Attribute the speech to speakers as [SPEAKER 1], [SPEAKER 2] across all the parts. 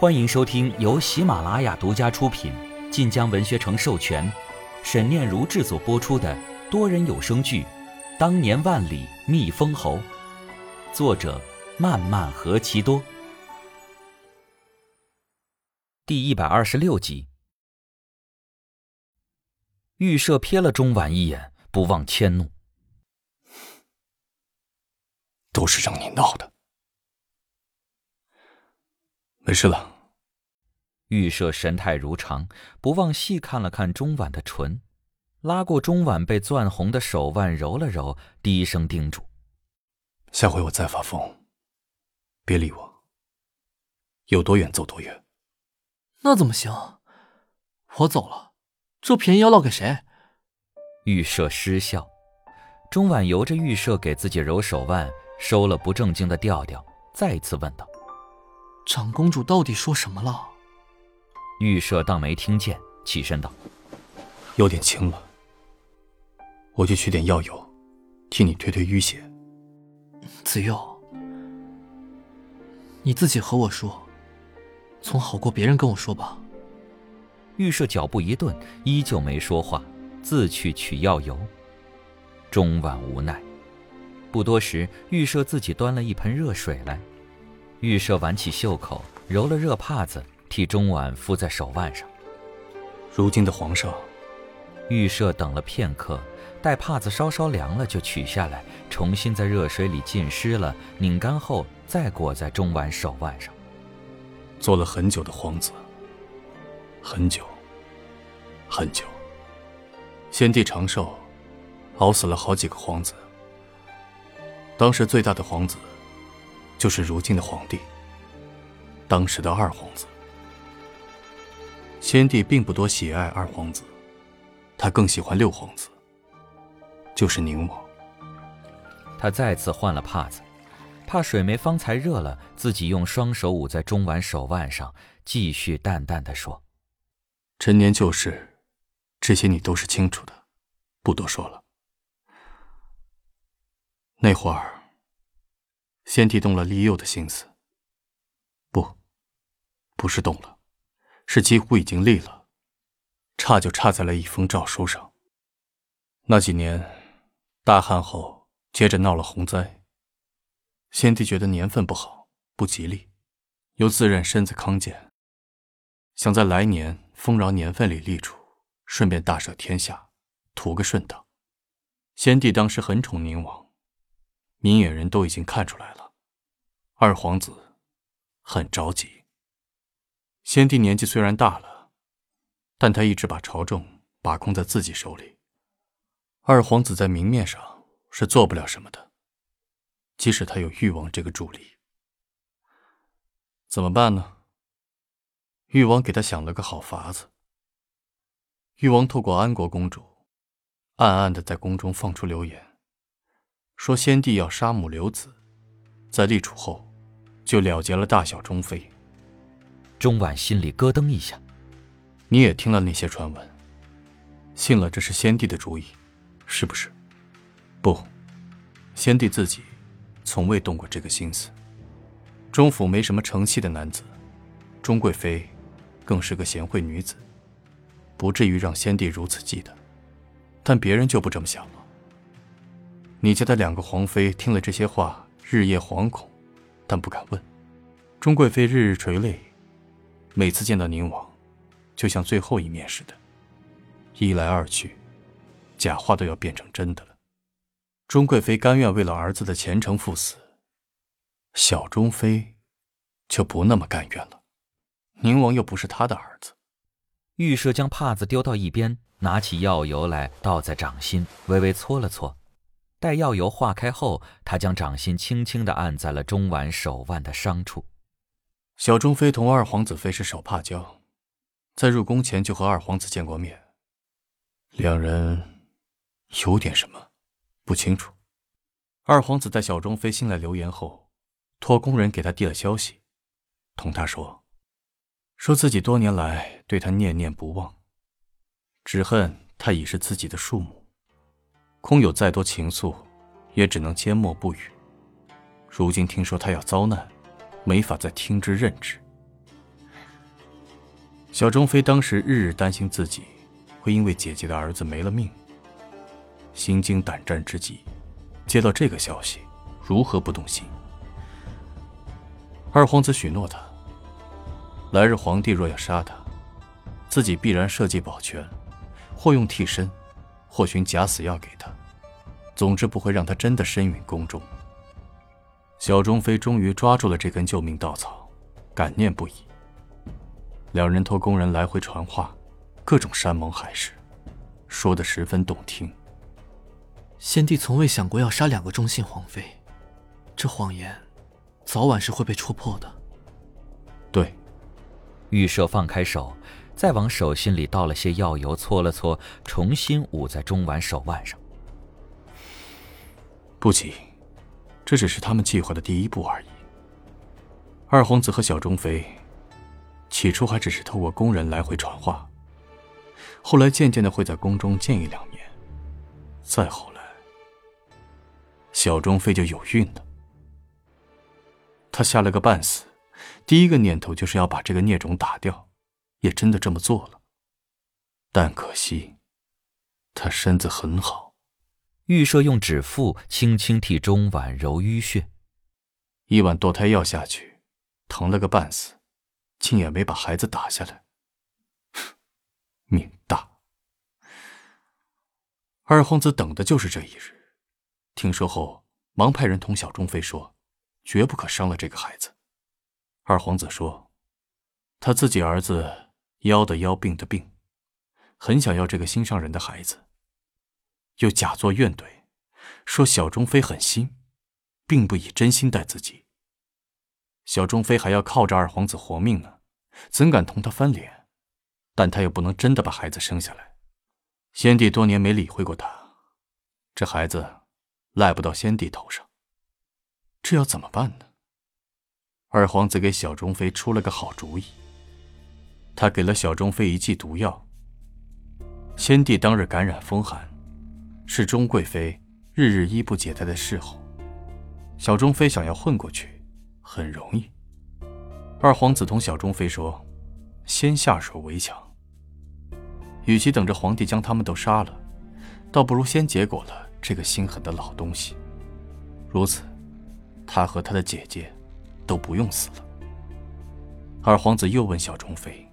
[SPEAKER 1] 欢迎收听由喜马拉雅独家出品、晋江文学城授权、沈念如制作播出的多人有声剧《当年万里觅封侯》，作者漫漫何其多。第126集。玉舍瞥了钟婉一眼，不忘迁怒：
[SPEAKER 2] 都是让你闹的。没事了。
[SPEAKER 1] 玉舍神态如常，不忘细看了看钟婉的唇，拉过钟婉被攥红的手腕揉了揉，低声叮嘱：
[SPEAKER 2] 下回我再发疯，别理我，有多远走多远。
[SPEAKER 3] 那怎么行？我走了，这便宜要落给谁？
[SPEAKER 1] 玉舍失笑。钟婉由着玉舍给自己揉手腕，收了不正经的调调，再次问道：
[SPEAKER 3] 长公主到底说什么了？
[SPEAKER 1] 玉舍当没听见，起身道：
[SPEAKER 2] 有点轻了，我去取点药油，替你推推淤血。
[SPEAKER 3] 子佑，你自己和我说，总好过别人跟我说吧。
[SPEAKER 1] 玉舍脚步一顿，依旧没说话，自去取药油。钟婉无奈。不多时，玉舍自己端了一盆热水来，玉舍挽起袖口，揉了热帕子，替钟婉敷在手腕上。
[SPEAKER 2] 如今的皇上。
[SPEAKER 1] 玉舍等了片刻，待帕子稍稍凉了，就取下来，重新在热水里浸湿了，拧干后再裹在钟婉手腕上。
[SPEAKER 2] 做了很久的皇子，很久很久。先帝长寿，熬死了好几个皇子。当时最大的皇子就是如今的皇帝，当时的二皇子。先帝并不多喜爱二皇子，他更喜欢六皇子，就是宁王。
[SPEAKER 1] 他再次换了帕子，怕水没方才热了，自己用双手捂在钟婉手腕上，继续淡淡地说：
[SPEAKER 2] 陈年旧事，这些你都是清楚的，不多说了。那会儿先帝动了立幼的心思。不是动了，是几乎已经立了，差就差在了一封诏书上。那几年大旱后接着闹了洪灾，先帝觉得年份不好，不吉利，又自认身子康健，想在来年丰饶年份里立储，顺便大赦天下，图个顺当。先帝当时很宠宁王，明眼人都已经看出来了，二皇子很着急。先帝年纪虽然大了，但他一直把朝政把控在自己手里。二皇子在明面上是做不了什么的，即使他有誉王这个助力。怎么办呢？誉王给他想了个好法子。誉王透过安国公主，暗暗地在宫中放出流言，说先帝要杀母留子，在立储后就了结了大小中妃。
[SPEAKER 1] 钟婉心里咯噔一下。
[SPEAKER 2] 你也听了那些传闻，信了这是先帝的主意，是不是？不，先帝自己从未动过这个心思。钟府没什么成器的男子，钟贵妃更是个贤惠女子，不至于让先帝如此忌惮。但别人就不这么想了。你家的两个皇妃听了这些话，日夜惶恐，但不敢问。钟贵妃日日垂泪，每次见到宁王就像最后一面似的，一来二去，假话都要变成真的了。钟贵妃甘愿为了儿子的前程赴死，小钟妃就不那么甘愿了。宁王又不是他的儿子。
[SPEAKER 1] 玉舍将帕子丢到一边，拿起药油来倒在掌心，微微搓了搓。待药油化开后，他将掌心轻轻地按在了钟婉手腕的伤处。
[SPEAKER 2] 小钟妃同二皇子妃是手帕交，在入宫前就和二皇子见过面，两人有点什么不清楚。二皇子在小钟妃信来留言后，托宫人给他递了消息，同他说自己多年来对他念念不忘，只恨他已是自己的庶母，空有再多情愫也只能缄默不语。如今听说他要遭难，没法再听之任之， 小钟飞当时日日担心自己会因为姐姐的儿子没了命，心惊胆战之际，接到这个消息，如何不动心？二皇子许诺他，来日皇帝若要杀他，自己必然设计保全，或用替身，或寻假死药给他，总之不会让他真的身陨宫中。小钟飞终于抓住了这根救命稻草，感念不已。两人托工人来回传话，各种山盟海誓，说得十分动听。
[SPEAKER 3] 先帝从未想过要杀2个忠信皇妃，这谎言早晚是会被戳破的。
[SPEAKER 2] 对。
[SPEAKER 1] 玉舍放开手，再往手心里倒了些药油，搓了搓，重新捂在钟婉手腕上。
[SPEAKER 2] 不急，这只是他们计划的第一步而已。二皇子和小钟飞起初还只是透过工人来回传话，后来渐渐的会在宫中见1-2面，再后来小钟飞就有孕了。他吓了个半死，第一个念头就是要把这个孽种打掉，也真的这么做了。但可惜他身子很好。
[SPEAKER 1] 玉舍用指腹轻轻替钟婉揉淤血
[SPEAKER 2] ，1碗堕胎药下去，疼了个半死，竟也没把孩子打下来。命大。二皇子等的就是这一日，听说后忙派人同小钟飞说，绝不可伤了这个孩子。二皇子说，他自己儿子夭的夭，病的病，很想要这个心上人的孩子，又假作怨怼，说小钟飞狠心，并不以真心待自己。小钟飞还要靠着二皇子活命呢，怎敢同他翻脸？但他又不能真的把孩子生下来。先帝多年没理会过他，这孩子赖不到先帝头上，这要怎么办呢？二皇子给小钟飞出了个好主意，他给了小钟飞一剂毒药。先帝当日感染风寒，是钟贵妃日日衣不解带的侍候，小钟飞想要混过去很容易。二皇子同小钟飞说，先下手为强，与其等着皇帝将他们都杀了，倒不如先结果了这个心狠的老东西。如此，他和他的姐姐都不用死了。二皇子又问小钟飞，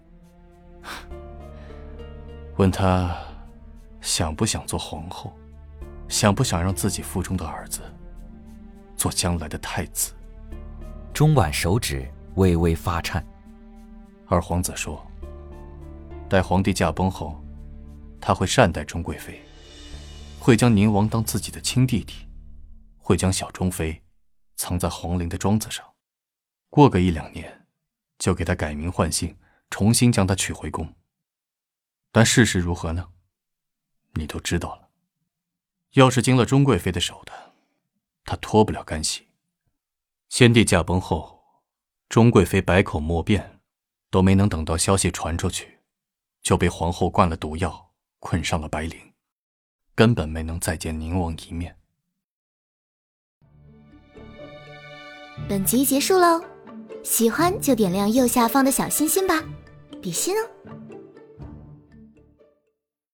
[SPEAKER 2] 问他想不想做皇后，想不想让自己腹中的儿子做将来的太子。
[SPEAKER 1] 钟婉手指微微发颤。
[SPEAKER 2] 二皇子说，待皇帝驾崩后，他会善待钟贵妃，会将宁王当自己的亲弟弟，会将小钟妃藏在皇陵的庄子上，过个1-2年就给他改名换姓，重新将他娶回宫。但事实如何呢？你都知道了。要是经了钟贵妃的手的，他脱不了干系。先帝驾崩后，钟贵妃百口莫辩，都没能等到消息传出去，就被皇后灌了毒药，困上了白陵，根本没能再见宁王一面。
[SPEAKER 4] 本集结束喽，喜欢就点亮右下方的小心心吧，比心哦。